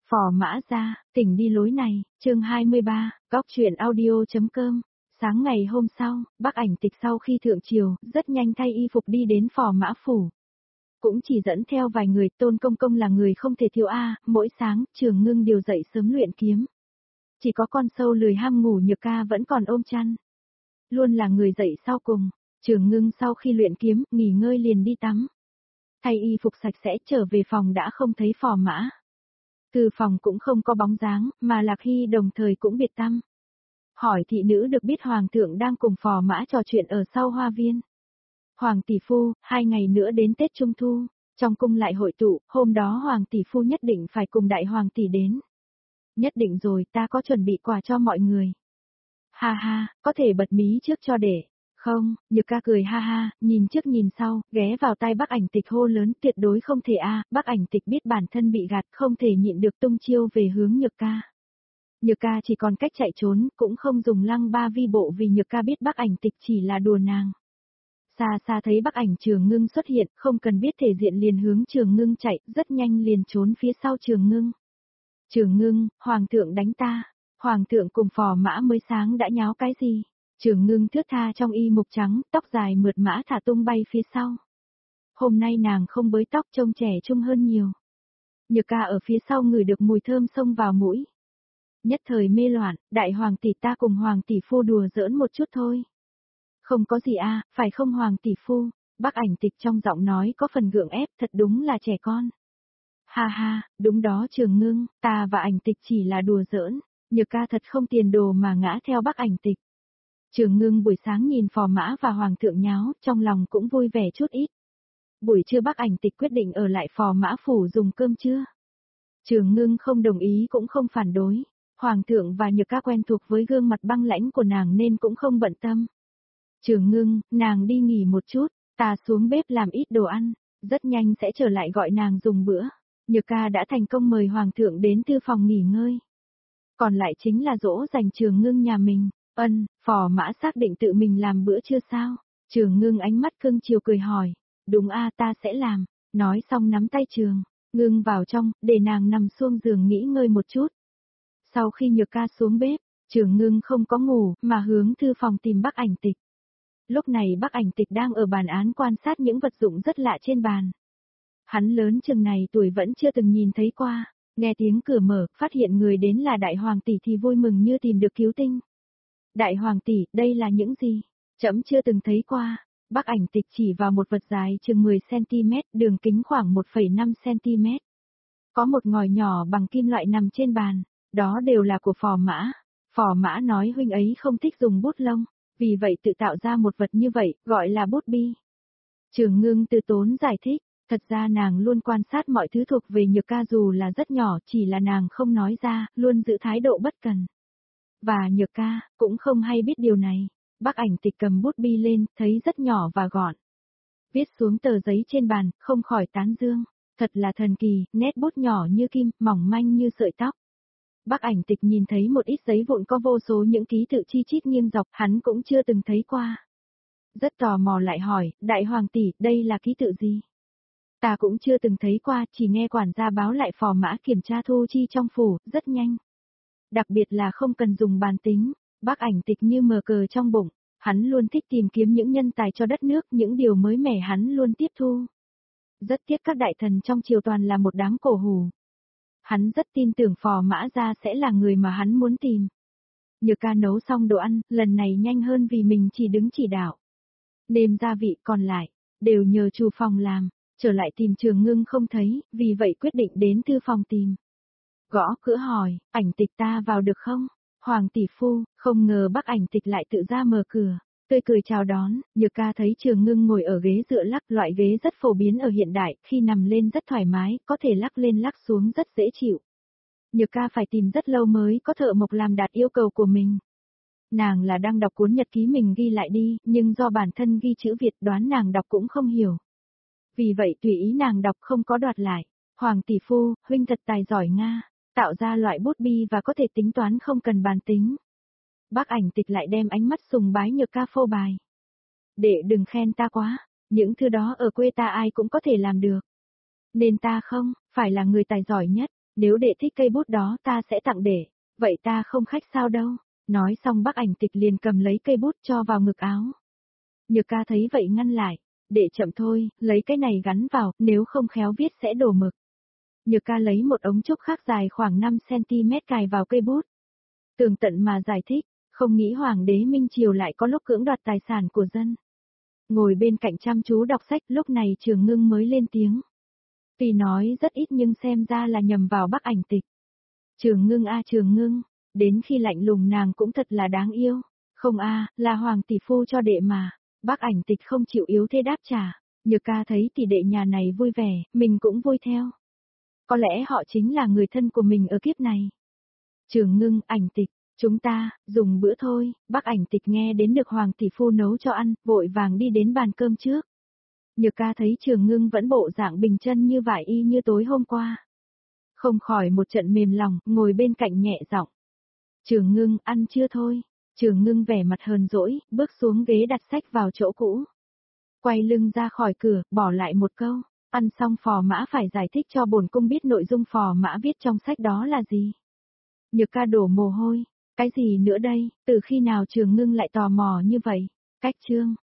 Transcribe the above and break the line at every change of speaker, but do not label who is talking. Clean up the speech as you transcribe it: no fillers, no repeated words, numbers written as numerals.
Phò Mã Gia, tỉnh đi lối này, chương 23, góc truyện audio.com. Sáng ngày hôm sau, Bác Ảnh Tịch sau khi thượng triều, rất nhanh thay y phục đi đến Phò Mã Phủ. Cũng chỉ dẫn theo vài người, Tôn Công Công là người không thể thiếu mỗi sáng, Trường Ngưng điều dậy sớm luyện kiếm. Chỉ có con sâu lười ham ngủ Nhược Ca vẫn còn ôm chăn. Luôn là người dậy sau cùng, Trường Ngưng sau khi luyện kiếm, nghỉ ngơi liền đi tắm. Thay y phục sạch sẽ trở về phòng đã không thấy Phò Mã. Từ phòng cũng không có bóng dáng, mà Lạc Hy đồng thời cũng biệt tăm. Hỏi thị nữ được biết Hoàng thượng đang cùng Phò Mã trò chuyện ở sau hoa viên. Hoàng tỷ phu, 2 ngày nữa đến Tết Trung Thu, trong cung lại hội tụ, hôm đó Hoàng tỷ phu nhất định phải cùng Đại Hoàng tỷ đến. Nhất định rồi, ta có chuẩn bị quà cho mọi người. Ha ha, có thể bật mí trước cho để. Không, Nhược Ca cười ha ha, nhìn trước nhìn sau, ghé vào tai Bác Ảnh Tịch hô lớn, tuyệt đối không thể Bác Ảnh Tịch biết bản thân bị gạt, không thể nhịn được tung chiêu về hướng Nhược Ca. Nhược Ca chỉ còn cách chạy trốn, cũng không dùng lăng ba vi bộ vì Nhược Ca biết Bác Ảnh Tịch chỉ là đùa nàng. Xa xa thấy Bác Ảnh Trường Ngưng xuất hiện, không cần biết thể diện liền hướng Trường Ngưng chạy, rất nhanh liền trốn phía sau Trường Ngưng. Trường Ngưng, Hoàng thượng đánh ta. Hoàng thượng cùng Phò Mã mới sáng đã nháo cái gì? Trường Ngưng thướt tha trong y mục trắng, tóc dài mượt mã thả tung bay phía sau. Hôm nay nàng không bới tóc trông trẻ trung hơn nhiều. Nhược Ca ở phía sau ngửi được mùi thơm xông vào mũi. Nhất thời mê loạn, Đại Hoàng tỷ ta cùng Hoàng tỷ phu đùa giỡn một chút thôi. Không có gì phải không Hoàng tỷ phu? Bác Ảnh Tịch trong giọng nói có phần gượng ép, thật đúng là trẻ con. Ha ha, đúng đó Trường Ngưng, ta và Ảnh Tịch chỉ là đùa giỡn. Nhược Ca thật không tiền đồ mà ngã theo Bác Ảnh Tịch. Trường Ngưng buổi sáng nhìn Phò Mã và Hoàng thượng nháo, trong lòng cũng vui vẻ chút ít. Buổi trưa Bác Ảnh Tịch quyết định ở lại Phò Mã phủ dùng cơm trưa. Trường Ngưng không đồng ý cũng không phản đối. Hoàng thượng và Nhược Ca quen thuộc với gương mặt băng lãnh của nàng nên cũng không bận tâm. Trường Ngưng, nàng đi nghỉ một chút, ta xuống bếp làm ít đồ ăn, rất nhanh sẽ trở lại gọi nàng dùng bữa. Nhược Ca đã thành công mời Hoàng thượng đến thư phòng nghỉ ngơi. Còn lại chính là dỗ dành Trường Ngưng nhà mình. Phò Mã xác định tự mình làm bữa trưa sao? Trường Ngưng ánh mắt cưng chiều cười hỏi. Đúng ta sẽ làm. Nói xong nắm tay Trường Ngưng vào trong, để nàng nằm xuống giường nghỉ ngơi một chút. Sau khi Nhược Ca xuống bếp, Trường Ngưng không có ngủ, mà hướng thư phòng tìm Bác Ảnh Tịch. Lúc này Bác Ảnh Tịch đang ở bàn án quan sát những vật dụng rất lạ trên bàn. Hắn lớn chừng này tuổi vẫn chưa từng nhìn thấy qua. Nghe tiếng cửa mở, phát hiện người đến là Đại Hoàng tỷ thì vui mừng như tìm được cứu tinh. Đại Hoàng tỷ, đây là những gì? Trẫm chưa từng thấy qua. Bác Ảnh Tịch chỉ vào một vật dài chừng 10cm, đường kính khoảng 1,5cm. Có một ngòi nhỏ bằng kim loại nằm trên bàn, đó đều là của Phò Mã. Phò Mã nói huynh ấy không thích dùng bút lông, vì vậy tự tạo ra một vật như vậy, gọi là bút bi. Trường Ngưng từ tốn giải thích, thật ra nàng luôn quan sát mọi thứ thuộc về Nhược Ca dù là rất nhỏ, chỉ là nàng không nói ra, luôn giữ thái độ bất cần. Và Nhược Ca cũng không hay biết điều này. Bác Ảnh Tịch cầm bút bi lên, thấy rất nhỏ và gọn. Viết xuống tờ giấy trên bàn, không khỏi tán dương. Thật là thần kỳ, nét bút nhỏ như kim, mỏng manh như sợi tóc. Bác Ảnh Tịch nhìn thấy một ít giấy vụn có vô số những ký tự chi chít nghiêng dọc, hắn cũng chưa từng thấy qua. Rất tò mò lại hỏi, Đại Hoàng tỷ, đây là ký tự gì? Ta cũng chưa từng thấy qua, chỉ nghe quản gia báo lại Phò Mã kiểm tra thu chi trong phủ, rất nhanh. Đặc biệt là không cần dùng bàn tính, Bác Ảnh Tịch như mờ cờ trong bụng, hắn luôn thích tìm kiếm những nhân tài cho đất nước, những điều mới mẻ hắn luôn tiếp thu. Rất tiếc các đại thần trong triều toàn là một đám cổ hủ. Hắn rất tin tưởng Phò Mã Gia sẽ là người mà hắn muốn tìm. Nhược Ca nấu xong đồ ăn, lần này nhanh hơn vì mình chỉ đứng chỉ đạo. Nêm gia vị còn lại, đều nhờ chủ phòng làm, trở lại tìm Trường Ngưng không thấy, vì vậy quyết định đến thư phòng tìm. Gõ cửa hỏi, Ảnh Tịch ta vào được không? Hoàng tỷ phu, không ngờ Bác Ảnh Tịch lại tự ra mở cửa, tươi cười chào đón. Nhược Ca thấy Trường Ngưng ngồi ở ghế dựa lắc, loại ghế rất phổ biến ở hiện đại, khi nằm lên rất thoải mái, có thể lắc lên lắc xuống rất dễ chịu. Nhược Ca phải tìm rất lâu mới có thợ mộc làm đạt yêu cầu của mình. Nàng là đang đọc cuốn nhật ký mình ghi lại đi, nhưng do bản thân ghi chữ Việt đoán nàng đọc cũng không hiểu. Vì vậy tùy ý nàng đọc không có đoạt lại. Hoàng tỷ phu, huynh thật tài giỏi Nga. Tạo ra loại bút bi và có thể tính toán không cần bàn tính. Bác Ảnh Tịch lại đem ánh mắt sùng bái Nhược Ca phô bài. Đệ đừng khen ta quá, những thứ đó ở quê ta ai cũng có thể làm được. Nên ta không, phải là người tài giỏi nhất. Nếu đệ thích cây bút đó ta sẽ tặng đệ, vậy ta không khách sao đâu. Nói xong bác ảnh tịch liền cầm lấy cây bút cho vào ngực áo. Nhược ca thấy vậy ngăn lại, đệ chậm thôi, lấy cái này gắn vào, nếu không khéo viết sẽ đổ mực. Nhược ca lấy một ống trúc khác dài khoảng 5cm cài vào cây bút. Tường tận mà giải thích, không nghĩ Hoàng đế Minh Triều lại có lúc cưỡng đoạt tài sản của dân. Ngồi bên cạnh chăm chú đọc sách lúc này Trường Ngưng mới lên tiếng. Tuy nói rất ít nhưng xem ra là nhầm vào bác ảnh tịch. Trường Ngưng a Trường Ngưng, đến khi lạnh lùng nàng cũng thật là đáng yêu. Không a, là Hoàng tỷ phu cho đệ mà. Bác ảnh tịch không chịu yếu thế đáp trả. Nhược ca thấy tỷ đệ nhà này vui vẻ, mình cũng vui theo. Có lẽ họ chính là người thân của mình ở kiếp này. Trường Ngưng, ảnh tịch, chúng ta, dùng bữa thôi. Bác ảnh tịch nghe đến được Hoàng tỷ phu nấu cho ăn, vội vàng đi đến bàn cơm trước. Nhược ca thấy Trường Ngưng vẫn bộ dạng bình chân như vải y như tối hôm qua. Không khỏi một trận mềm lòng, ngồi bên cạnh nhẹ giọng. Trường Ngưng, ăn chưa thôi? Trường Ngưng vẻ mặt hờn dỗi, bước xuống ghế đặt sách vào chỗ cũ. Quay lưng ra khỏi cửa, bỏ lại một câu. Ăn xong phò mã phải giải thích cho bổn cung biết nội dung phò mã viết trong sách đó là gì. Nhược ca đổ mồ hôi. Cái gì nữa đây, từ khi nào Trường Ngưng lại tò mò như vậy? Cách chương.